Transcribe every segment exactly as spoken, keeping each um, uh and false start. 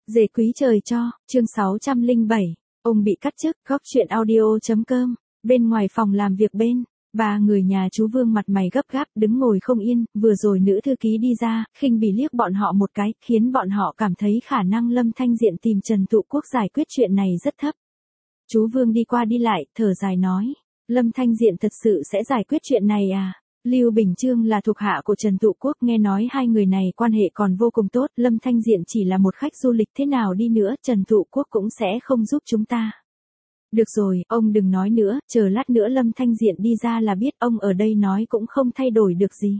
Dề quý trời cho, chương sáu trăm lẻ bảy, ông bị cắt chức, góc chuyện audio.com, bên ngoài phòng làm việc bên, ba người nhà chú Vương mặt mày gấp gáp, đứng ngồi không yên, vừa rồi nữ thư ký đi ra, khinh bỉ liếc bọn họ một cái, khiến bọn họ cảm thấy khả năng Lâm Thanh Diện tìm Trần Tụ Quốc giải quyết chuyện này rất thấp. Chú Vương đi qua đi lại, thở dài nói, Lâm Thanh Diện thật sự sẽ giải quyết chuyện này à? Lưu Bình Chương là thuộc hạ của Trần Tụ Quốc, nghe nói hai người này quan hệ còn vô cùng tốt, Lâm Thanh Diện chỉ là một khách du lịch, thế nào đi nữa, Trần Tụ Quốc cũng sẽ không giúp chúng ta. Được rồi, ông đừng nói nữa, chờ lát nữa Lâm Thanh Diện đi ra là biết, ông ở đây nói cũng không thay đổi được gì.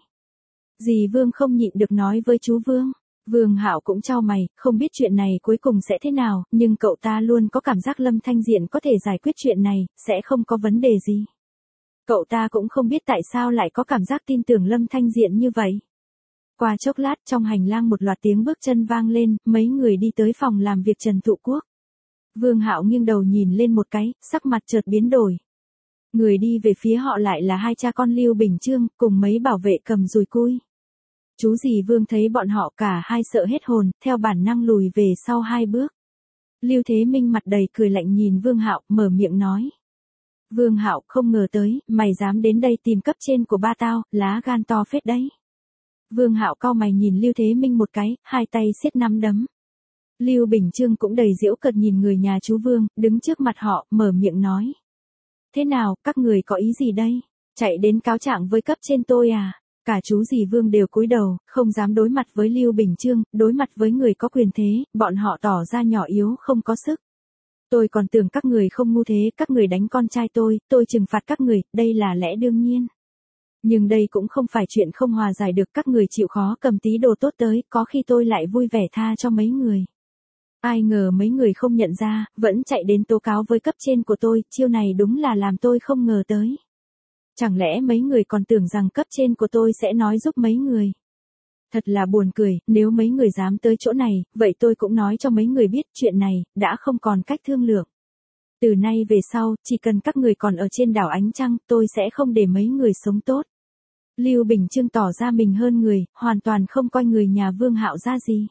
Dì Vương không nhịn được nói với chú Vương. Vương Hạo cũng chau mày, không biết chuyện này cuối cùng sẽ thế nào, nhưng cậu ta luôn có cảm giác Lâm Thanh Diện có thể giải quyết chuyện này, sẽ không có vấn đề gì. Cậu ta cũng không biết tại sao lại có cảm giác tin tưởng Lâm Thanh Diện như vậy. Qua chốc lát, trong hành lang một loạt tiếng bước chân vang lên, mấy người đi tới phòng làm việc Trần Tụ Quốc. Vương Hạo nghiêng đầu nhìn lên một cái, sắc mặt chợt biến đổi. Người đi về phía họ lại là hai cha con Lưu Bình Chương, cùng mấy bảo vệ cầm dùi cui. Chú dì Vương thấy bọn họ cả hai sợ hết hồn, theo bản năng lùi về sau hai bước. Lưu Thế Minh mặt đầy cười lạnh nhìn Vương Hạo, mở miệng nói. Vương Hạo, không ngờ tới, mày dám đến đây tìm cấp trên của ba tao, lá gan to phết đấy. Vương Hạo cau mày nhìn Lưu Thế Minh một cái, hai tay siết nắm đấm. Lưu Bình Chương cũng đầy giễu cợt nhìn người nhà chú Vương, đứng trước mặt họ, mở miệng nói. Thế nào, các người có ý gì đây? Chạy đến cáo trạng với cấp trên tôi à? Cả chú dì Vương đều cúi đầu, không dám đối mặt với Lưu Bình Chương, đối mặt với người có quyền thế, bọn họ tỏ ra nhỏ yếu không có sức. Tôi còn tưởng các người không ngu thế, các người đánh con trai tôi, tôi trừng phạt các người, đây là lẽ đương nhiên. Nhưng đây cũng không phải chuyện không hòa giải được, các người chịu khó cầm tí đồ tốt tới, có khi tôi lại vui vẻ tha cho mấy người. Ai ngờ mấy người không nhận ra, vẫn chạy đến tố cáo với cấp trên của tôi, chiêu này đúng là làm tôi không ngờ tới. Chẳng lẽ mấy người còn tưởng rằng cấp trên của tôi sẽ nói giúp mấy người? Thật là buồn cười, nếu mấy người dám tới chỗ này, vậy tôi cũng nói cho mấy người biết chuyện này, đã không còn cách thương lượng. Từ nay về sau, chỉ cần các người còn ở trên đảo Ánh Trăng, tôi sẽ không để mấy người sống tốt. Lưu Bình Chương tỏ ra mình hơn người, hoàn toàn không coi người nhà Vương Hạo ra gì.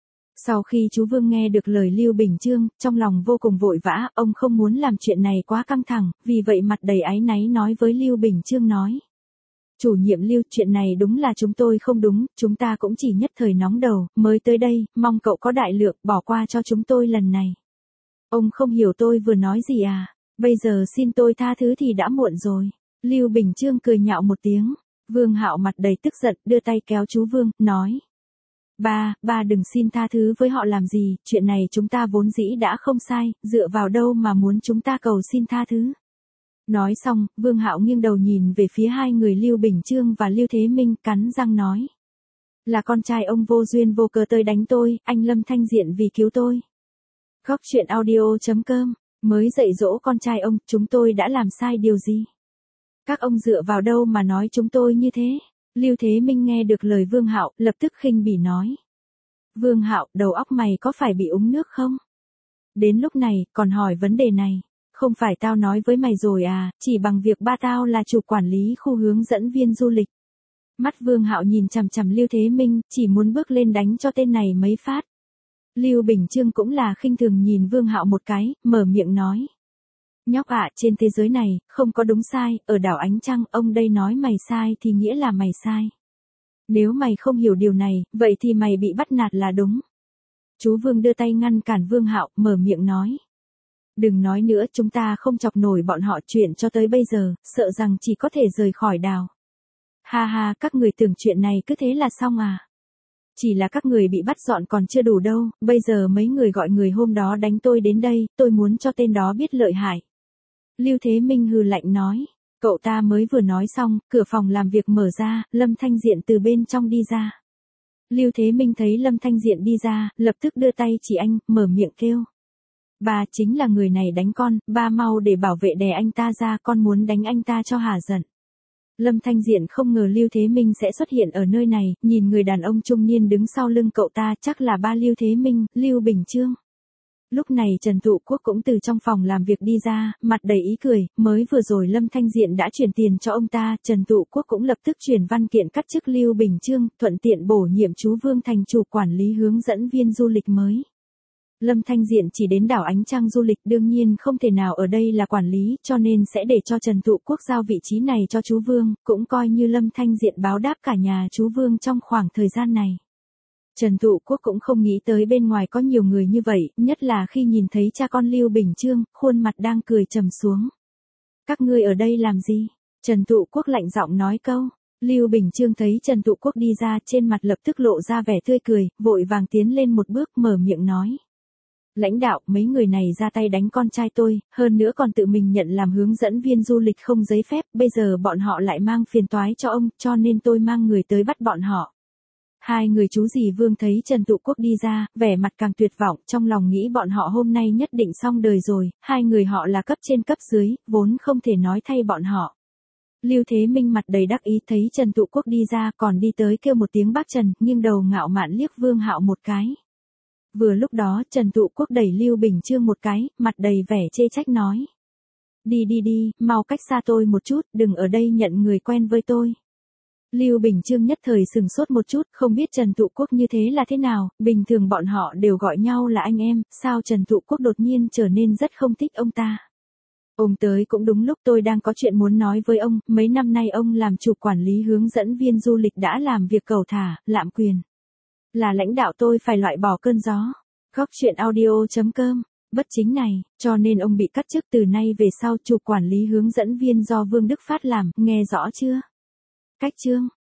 Sau khi chú Vương nghe được lời Lưu Bình Chương, trong lòng vô cùng vội vã, ông không muốn làm chuyện này quá căng thẳng, vì vậy mặt đầy áy náy nói với Lưu Bình Chương nói. Chủ nhiệm Lưu, chuyện này đúng là chúng tôi không đúng, chúng ta cũng chỉ nhất thời nóng đầu, mới tới đây, mong cậu có đại lượng, bỏ qua cho chúng tôi lần này. Ông không hiểu tôi vừa nói gì à, bây giờ xin tôi tha thứ thì đã muộn rồi. Lưu Bình Chương cười nhạo một tiếng, Vương Hạo mặt đầy tức giận, đưa tay kéo chú Vương, nói. Ba, ba đừng xin tha thứ với họ làm gì, chuyện này chúng ta vốn dĩ đã không sai, dựa vào đâu mà muốn chúng ta cầu xin tha thứ. Nói xong, Vương Hạo nghiêng đầu nhìn về phía hai người Lưu Bình Chương và Lưu Thế Minh, cắn răng nói. Là con trai ông vô duyên vô cớ tới đánh tôi, anh Lâm Thanh Diện vì cứu tôi. Góc chuyện audio.com, mới dạy dỗ con trai ông, chúng tôi đã làm sai điều gì? Các ông dựa vào đâu mà nói chúng tôi như thế? Lưu Thế Minh nghe được lời Vương Hạo, lập tức khinh bỉ nói. Vương Hạo, đầu óc mày có phải bị uống nước không? Đến lúc này, còn hỏi vấn đề này. Không phải tao nói với mày rồi à, chỉ bằng việc ba tao là chủ quản lý khu hướng dẫn viên du lịch. Mắt Vương Hạo nhìn chằm chằm Lưu Thế Minh, chỉ muốn bước lên đánh cho tên này mấy phát. Lưu Bình Chương cũng là khinh thường nhìn Vương Hạo một cái, mở miệng nói. Nhóc ạ, trên thế giới này, không có đúng sai, ở đảo Ánh Trăng, ông đây nói mày sai thì nghĩa là mày sai. Nếu mày không hiểu điều này, vậy thì mày bị bắt nạt là đúng. Chú Vương đưa tay ngăn cản Vương Hạo, mở miệng nói. Đừng nói nữa, chúng ta không chọc nổi bọn họ, chuyện cho tới bây giờ, sợ rằng chỉ có thể rời khỏi đảo. Ha ha, các người tưởng chuyện này cứ thế là xong à? Chỉ là các người bị bắt dọn còn chưa đủ đâu, bây giờ mấy người gọi người hôm đó đánh tôi đến đây, tôi muốn cho tên đó biết lợi hại. Lưu Thế Minh hừ lạnh nói, cậu ta mới vừa nói xong, cửa phòng làm việc mở ra, Lâm Thanh Diện từ bên trong đi ra. Lưu Thế Minh thấy Lâm Thanh Diện đi ra, lập tức đưa tay chỉ anh, mở miệng kêu. Ba, chính là người này đánh con, ba mau để bảo vệ đè anh ta ra, con muốn đánh anh ta cho hả giận. Lâm Thanh Diện không ngờ Lưu Thế Minh sẽ xuất hiện ở nơi này, nhìn người đàn ông trung niên đứng sau lưng cậu ta, chắc là ba Lưu Thế Minh, Lưu Bình Chương. Lúc này Trần Tụ Quốc cũng từ trong phòng làm việc đi ra, mặt đầy ý cười, mới vừa rồi Lâm Thanh Diện đã chuyển tiền cho ông ta, Trần Tụ Quốc cũng lập tức chuyển văn kiện cắt chức Lưu Bình Chương, thuận tiện bổ nhiệm chú Vương thành chủ quản lý hướng dẫn viên du lịch mới. Lâm Thanh Diện chỉ đến đảo Ánh Trăng du lịch, đương nhiên không thể nào ở đây là quản lý, cho nên sẽ để cho Trần Tụ Quốc giao vị trí này cho chú Vương, cũng coi như Lâm Thanh Diện báo đáp cả nhà chú Vương trong khoảng thời gian này. Trần Tụ Quốc cũng không nghĩ tới bên ngoài có nhiều người như vậy, nhất là khi nhìn thấy cha con Lưu Bình Chương, khuôn mặt đang cười trầm xuống. Các ngươi ở đây làm gì? Trần Tụ Quốc lạnh giọng nói câu. Lưu Bình Chương thấy Trần Tụ Quốc đi ra, trên mặt lập tức lộ ra vẻ tươi cười, vội vàng tiến lên một bước mở miệng nói. Lãnh đạo, mấy người này ra tay đánh con trai tôi, hơn nữa còn tự mình nhận làm hướng dẫn viên du lịch không giấy phép, bây giờ bọn họ lại mang phiền toái cho ông, cho nên tôi mang người tới bắt bọn họ. Hai người chú dì Vương thấy Trần Tụ Quốc đi ra, vẻ mặt càng tuyệt vọng, trong lòng nghĩ bọn họ hôm nay nhất định xong đời rồi, hai người họ là cấp trên cấp dưới, vốn không thể nói thay bọn họ. Lưu Thế Minh mặt đầy đắc ý thấy Trần Tụ Quốc đi ra, còn đi tới kêu một tiếng bác Trần, nhưng đầu ngạo mạn liếc Vương Hạo một cái. Vừa lúc đó, Trần Tụ Quốc đẩy Lưu Bình Chương một cái, mặt đầy vẻ chê trách nói. Đi đi đi, mau cách xa tôi một chút, đừng ở đây nhận người quen với tôi. Lưu Bình Chương nhất thời sừng sốt một chút, không biết Trần Tụ Quốc như thế là thế nào, bình thường bọn họ đều gọi nhau là anh em, sao Trần Tụ Quốc đột nhiên trở nên rất không thích ông ta. Ông tới cũng đúng lúc, tôi đang có chuyện muốn nói với ông, mấy năm nay ông làm chủ quản lý hướng dẫn viên du lịch đã làm việc cẩu thả, lạm quyền. Là lãnh đạo tôi phải loại bỏ cơn gió. Góc truyện audio chấm com, bất chính này, cho nên ông bị cắt chức, từ nay về sau chủ quản lý hướng dẫn viên do Vương Đức Phát làm, nghe rõ chưa? Cách chương